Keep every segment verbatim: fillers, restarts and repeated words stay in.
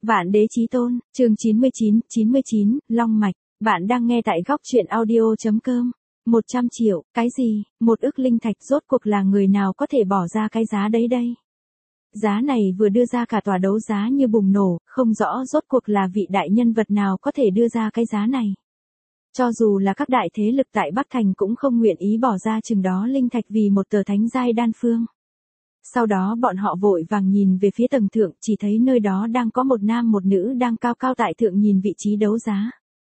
Vạn đế chí tôn, chương chín mươi chín, chín mươi chín, Long Mạch, bạn đang nghe tại góc truyện audio.com. một trăm triệu, cái gì, một ức linh thạch rốt cuộc là người nào có thể bỏ ra cái giá đấy đây? Giá này vừa đưa ra cả tòa đấu giá như bùng nổ, không rõ rốt cuộc là vị đại nhân vật nào có thể đưa ra cái giá này. Cho dù là các đại thế lực tại Bắc Thành cũng không nguyện ý bỏ ra chừng đó linh thạch vì một tờ thánh giai đan phương. Sau đó bọn họ vội vàng nhìn về phía tầng thượng, chỉ thấy nơi đó đang có một nam một nữ đang cao cao tại thượng nhìn vị trí đấu giá.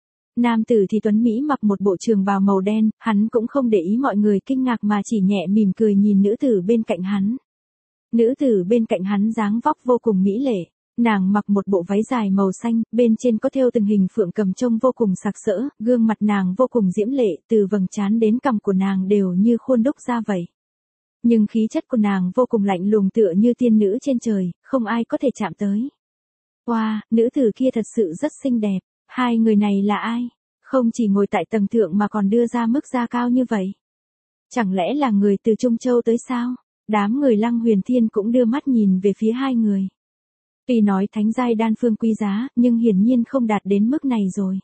Nam tử thì tuấn Mỹ mặc một bộ trường bào màu đen, hắn cũng không để ý mọi người kinh ngạc mà chỉ nhẹ mỉm cười nhìn nữ tử bên cạnh hắn. Nữ tử bên cạnh hắn dáng vóc vô cùng mỹ lệ. Nàng mặc một bộ váy dài màu xanh, bên trên có thêu từng hình phượng cầm trông vô cùng sặc sỡ, gương mặt nàng vô cùng diễm lệ, từ vầng trán đến cằm của nàng đều như khuôn đúc ra vậy. Nhưng khí chất của nàng vô cùng lạnh lùng tựa như tiên nữ trên trời, không ai có thể chạm tới. Wow, nữ tử kia thật sự rất xinh đẹp. Hai người này là ai? Không chỉ ngồi tại tầng thượng mà còn đưa ra mức giá cao như vậy. Chẳng lẽ là người từ Trung Châu tới sao? Đám người Lăng Huyền Thiên cũng đưa mắt nhìn về phía hai người. Tuy nói thánh giai đan phương quý giá, nhưng hiển nhiên không đạt đến mức này rồi.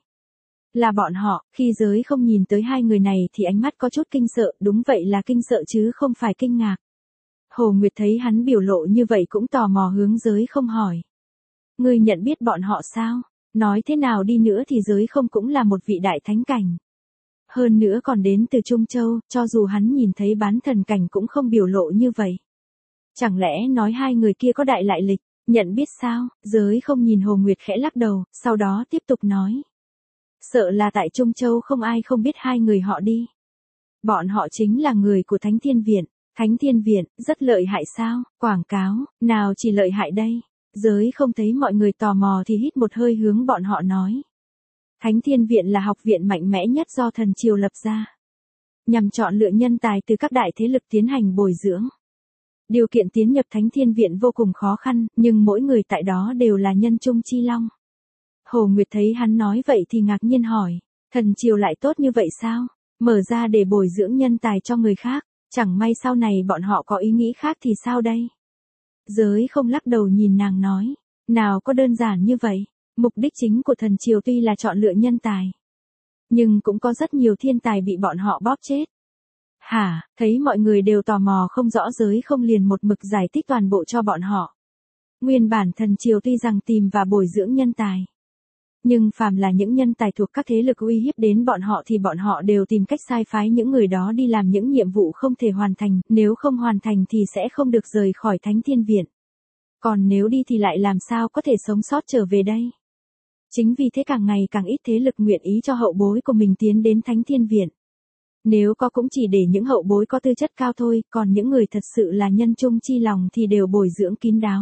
Là bọn họ, khi giới không nhìn tới hai người này thì ánh mắt có chút kinh sợ, đúng vậy là kinh sợ chứ không phải kinh ngạc. Hồ Nguyệt thấy hắn biểu lộ như vậy cũng tò mò hướng giới không hỏi. Ngươi nhận biết bọn họ sao? Nói thế nào đi nữa thì giới không cũng là một vị đại thánh cảnh. Hơn nữa còn đến từ Trung Châu, cho dù hắn nhìn thấy bán thần cảnh cũng không biểu lộ như vậy. Chẳng lẽ nói hai người kia có đại lại lịch? Nhận biết sao? Giới không nhìn Hồ Nguyệt khẽ lắc đầu, sau đó tiếp tục nói. Sợ là tại Trung Châu không ai không biết hai người họ đi. Bọn họ chính là người của Thánh Thiên Viện. Thánh Thiên Viện, rất lợi hại sao? Quảng cáo, nào chỉ lợi hại đây? Giới không thấy mọi người tò mò thì hít một hơi hướng bọn họ nói. Thánh Thiên Viện là học viện mạnh mẽ nhất do thần triều lập ra. Nhằm chọn lựa nhân tài từ các đại thế lực tiến hành bồi dưỡng. Điều kiện tiến nhập Thánh Thiên Viện vô cùng khó khăn, nhưng mỗi người tại đó đều là nhân trung chi long. Hồ Nguyệt thấy hắn nói vậy thì ngạc nhiên hỏi, thần triều lại tốt như vậy sao? Mở ra để bồi dưỡng nhân tài cho người khác, chẳng may sau này bọn họ có ý nghĩ khác thì sao đây? Giới không lắc đầu nhìn nàng nói, nào có đơn giản như vậy, mục đích chính của thần triều tuy là chọn lựa nhân tài. Nhưng cũng có rất nhiều thiên tài bị bọn họ bóp chết. Hả, thấy mọi người đều tò mò không rõ giới không liền một mực giải thích toàn bộ cho bọn họ. Nguyên bản thần triều tuy rằng tìm và bồi dưỡng nhân tài. Nhưng phàm là những nhân tài thuộc các thế lực uy hiếp đến bọn họ thì bọn họ đều tìm cách sai phái những người đó đi làm những nhiệm vụ không thể hoàn thành, nếu không hoàn thành thì sẽ không được rời khỏi Thánh Thiên Viện. Còn nếu đi thì lại làm sao có thể sống sót trở về đây? Chính vì thế càng ngày càng ít thế lực nguyện ý cho hậu bối của mình tiến đến Thánh Thiên Viện. Nếu có cũng chỉ để những hậu bối có tư chất cao thôi, còn những người thật sự là nhân trung chi lòng thì đều bồi dưỡng kín đáo.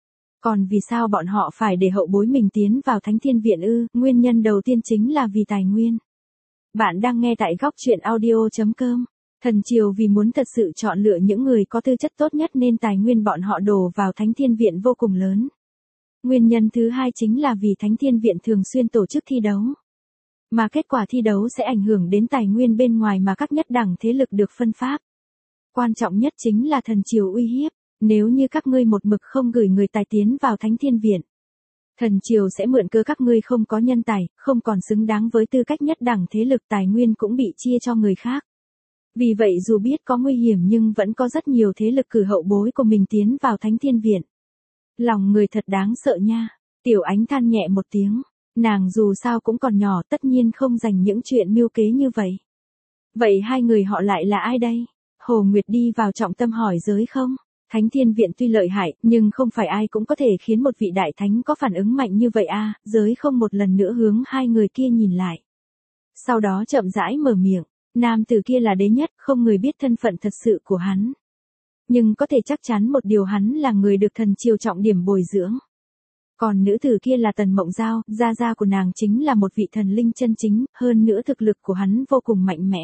Còn vì sao bọn họ phải để hậu bối mình tiến vào Thánh Thiên Viện ư? Nguyên nhân đầu tiên chính là vì tài nguyên. Bạn đang nghe tại góc truyện audio.com. Thần triều vì muốn thật sự chọn lựa những người có tư chất tốt nhất nên tài nguyên bọn họ đổ vào Thánh Thiên Viện vô cùng lớn. Nguyên nhân thứ hai chính là vì Thánh Thiên Viện thường xuyên tổ chức thi đấu. Mà kết quả thi đấu sẽ ảnh hưởng đến tài nguyên bên ngoài mà các nhất đẳng thế lực được phân phát. Quan trọng nhất chính là thần triều uy hiếp. Nếu như các ngươi một mực không gửi người tài tiến vào Thánh Thiên Viện, thần triều sẽ mượn cơ các ngươi không có nhân tài, không còn xứng đáng với tư cách nhất đẳng thế lực, tài nguyên cũng bị chia cho người khác. Vì vậy dù biết có nguy hiểm nhưng vẫn có rất nhiều thế lực cử hậu bối của mình tiến vào Thánh Thiên Viện. Lòng người thật đáng sợ nha. Tiểu Ánh than nhẹ một tiếng. Nàng dù sao cũng còn nhỏ, tất nhiên không dành những chuyện mưu kế như vậy. Vậy hai người họ lại là ai đây? Hồ Nguyệt đi vào trọng tâm hỏi giới không? Thánh Thiên Viện tuy lợi hại, nhưng không phải ai cũng có thể khiến một vị đại thánh có phản ứng mạnh như vậy a. À, giới không một lần nữa hướng hai người kia nhìn lại. Sau đó chậm rãi mở miệng, nam tử kia là đế nhất, không người biết thân phận thật sự của hắn. Nhưng có thể chắc chắn một điều, hắn là người được thần triều trọng điểm bồi dưỡng. Còn nữ tử kia là Tần Mộng Giao, gia gia của nàng chính là một vị thần linh chân chính, hơn nữa thực lực của hắn vô cùng mạnh mẽ.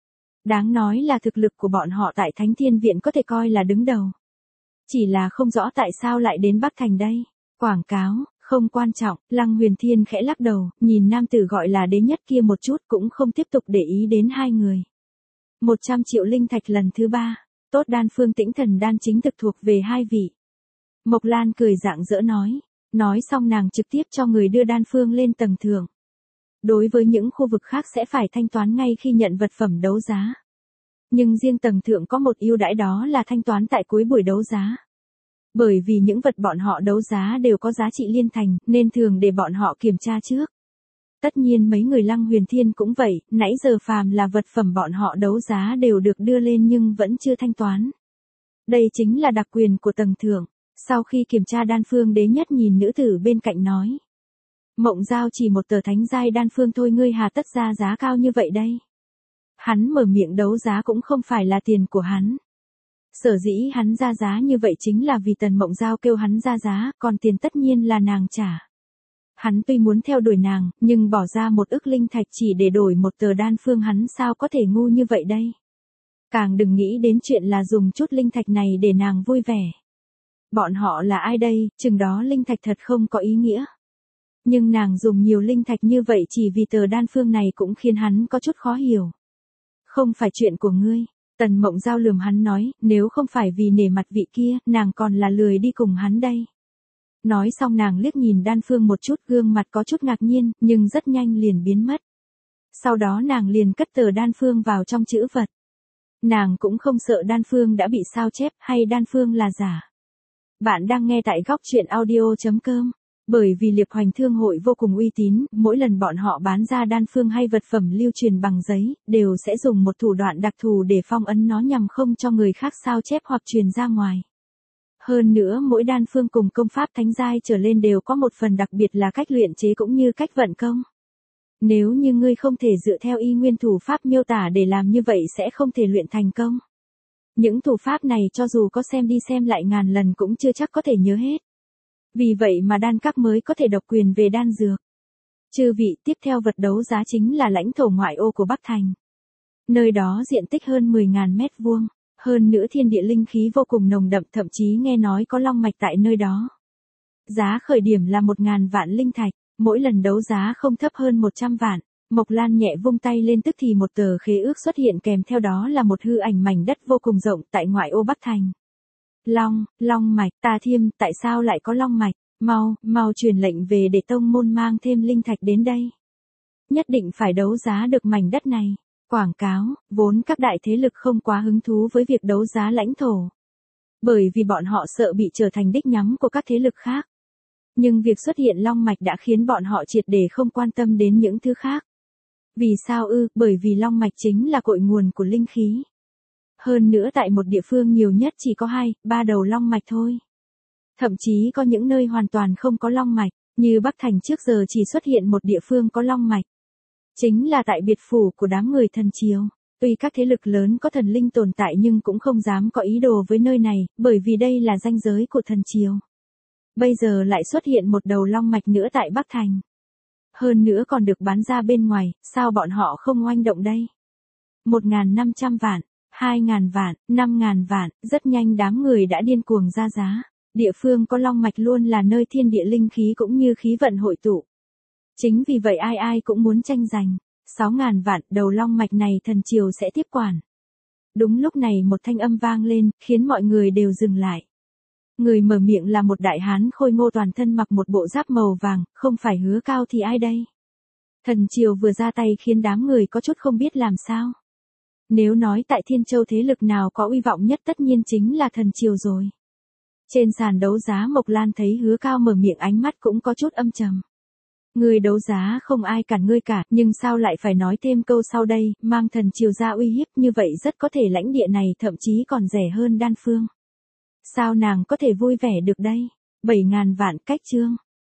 Đáng nói là thực lực của bọn họ tại Thánh Thiên Viện có thể coi là đứng đầu. Chỉ là không rõ tại sao lại đến Bắc Thành đây. Quảng cáo, không quan trọng, Lăng Huyền Thiên khẽ lắc đầu, nhìn nam tử gọi là đế nhất kia một chút cũng không tiếp tục để ý đến hai người. một trăm triệu linh thạch lần thứ ba, tốt đan phương Tĩnh Thần đan chính thực thuộc về hai vị. Mộc Lan cười rạng rỡ nói, Nói xong nàng trực tiếp cho người đưa đan phương lên tầng thượng. Đối với những khu vực khác sẽ phải thanh toán ngay khi nhận vật phẩm đấu giá. Nhưng riêng tầng thượng có một ưu đãi, đó là thanh toán tại cuối buổi đấu giá. Bởi vì những vật bọn họ đấu giá đều có giá trị liên thành, nên thường để bọn họ kiểm tra trước. Tất nhiên mấy người Lăng Huyền Thiên cũng vậy, nãy giờ phàm là vật phẩm bọn họ đấu giá đều được đưa lên nhưng vẫn chưa thanh toán. Đây chính là đặc quyền của tầng thượng. Sau khi kiểm tra đan phương, Đế Nhất nhìn nữ tử bên cạnh nói. Mộng Giao chỉ một tờ thánh giai đan phương thôi, ngươi hà tất ra giá cao như vậy đây? Hắn mở miệng đấu giá cũng không phải là tiền của hắn. Sở dĩ hắn ra giá như vậy chính là vì Tần Mộng Giao kêu hắn ra giá, còn tiền tất nhiên là nàng trả. Hắn tuy muốn theo đuổi nàng, nhưng bỏ ra một ức linh thạch chỉ để đổi một tờ đan phương, hắn sao có thể ngu như vậy đây? Càng đừng nghĩ đến chuyện là dùng chút linh thạch này để nàng vui vẻ. Bọn họ là ai đây, chừng đó linh thạch thật không có ý nghĩa. Nhưng nàng dùng nhiều linh thạch như vậy chỉ vì tờ đan phương này cũng khiến hắn có chút khó hiểu. Không phải chuyện của ngươi. Tần Mộng Giao lườm hắn nói, nếu không phải vì nể mặt vị kia, nàng còn là lười đi cùng hắn đây. Nói xong nàng liếc nhìn đan phương một chút, gương mặt có chút ngạc nhiên, nhưng rất nhanh liền biến mất. Sau đó nàng liền cất tờ đan phương vào trong chữ vật. Nàng cũng không sợ đan phương đã bị sao chép hay đan phương là giả. Bạn đang nghe tại góc truyện audio chấm com. Bởi vì Liệp Hoành Thương hội vô cùng uy tín, mỗi lần bọn họ bán ra đan phương hay vật phẩm lưu truyền bằng giấy, đều sẽ dùng một thủ đoạn đặc thù để phong ấn nó nhằm không cho người khác sao chép hoặc truyền ra ngoài. Hơn nữa mỗi đan phương cùng công pháp thánh giai trở lên đều có một phần đặc biệt là cách luyện chế cũng như cách vận công. Nếu như ngươi không thể dựa theo y nguyên thủ pháp miêu tả để làm như vậy sẽ không thể luyện thành công. Những thủ pháp này cho dù có xem đi xem lại ngàn lần cũng chưa chắc có thể nhớ hết. Vì vậy mà đan các mới có thể độc quyền về đan dược. Chư vị, tiếp theo vật đấu giá chính là lãnh thổ ngoại ô của Bắc Thành. Nơi đó diện tích hơn mười nghìn mét vuông, hơn nữa thiên địa linh khí vô cùng nồng đậm, thậm chí nghe nói có long mạch tại nơi đó. Giá khởi điểm là một nghìn vạn linh thạch, mỗi lần đấu giá không thấp hơn một trăm vạn. Mộc Lan nhẹ vung tay lên, tức thì một tờ khế ước xuất hiện, kèm theo đó là một hư ảnh mảnh đất vô cùng rộng tại ngoại ô Bắc Thành. Long, long mạch, Tà Thiêm, tại sao lại có long mạch? Mau, mau truyền lệnh về để tông môn mang thêm linh thạch đến đây. Nhất định phải đấu giá được mảnh đất này. Quảng cáo, vốn các đại thế lực không quá hứng thú với việc đấu giá lãnh thổ. Bởi vì bọn họ sợ bị trở thành đích nhắm của các thế lực khác. Nhưng việc xuất hiện long mạch đã khiến bọn họ triệt để không quan tâm đến những thứ khác. Vì sao ư? Bởi vì long mạch chính là cội nguồn của linh khí. Hơn nữa tại một địa phương nhiều nhất chỉ có hai, ba đầu long mạch thôi. Thậm chí có những nơi hoàn toàn không có long mạch, như Bắc Thành trước giờ chỉ xuất hiện một địa phương có long mạch. Chính là tại biệt phủ của đám người thần triều. Tuy các thế lực lớn có thần linh tồn tại nhưng cũng không dám có ý đồ với nơi này, bởi vì đây là ranh giới của thần triều. Bây giờ lại xuất hiện một đầu long mạch nữa tại Bắc Thành. Hơn nữa còn được bán ra bên ngoài, sao bọn họ không oanh động đây? một nghìn năm trăm vạn. hai nghìn vạn, năm nghìn vạn, rất nhanh đám người đã điên cuồng ra giá. Địa phương có long mạch luôn là nơi thiên địa linh khí cũng như khí vận hội tụ. Chính vì vậy ai ai cũng muốn tranh giành. sáu nghìn vạn, đầu long mạch này thần triều sẽ tiếp quản. Đúng lúc này một thanh âm vang lên, khiến mọi người đều dừng lại. Người mở miệng là một đại hán khôi ngô, toàn thân mặc một bộ giáp màu vàng, không phải Hứa Cao thì ai đây? Thần triều vừa ra tay khiến đám người có chút không biết làm sao. Nếu nói tại Thiên Châu thế lực nào có uy vọng nhất tất nhiên chính là thần triều rồi. Trên sàn đấu giá Mộc Lan thấy Hứa Cao mở miệng, ánh mắt cũng có chút âm trầm. Người đấu giá không ai cản ngươi cả, nhưng sao lại phải nói thêm câu sau đây, mang thần triều ra uy hiếp, như vậy rất có thể lãnh địa này thậm chí còn rẻ hơn đan phương. Sao nàng có thể vui vẻ được đây? bảy nghìn vạn, cách chương.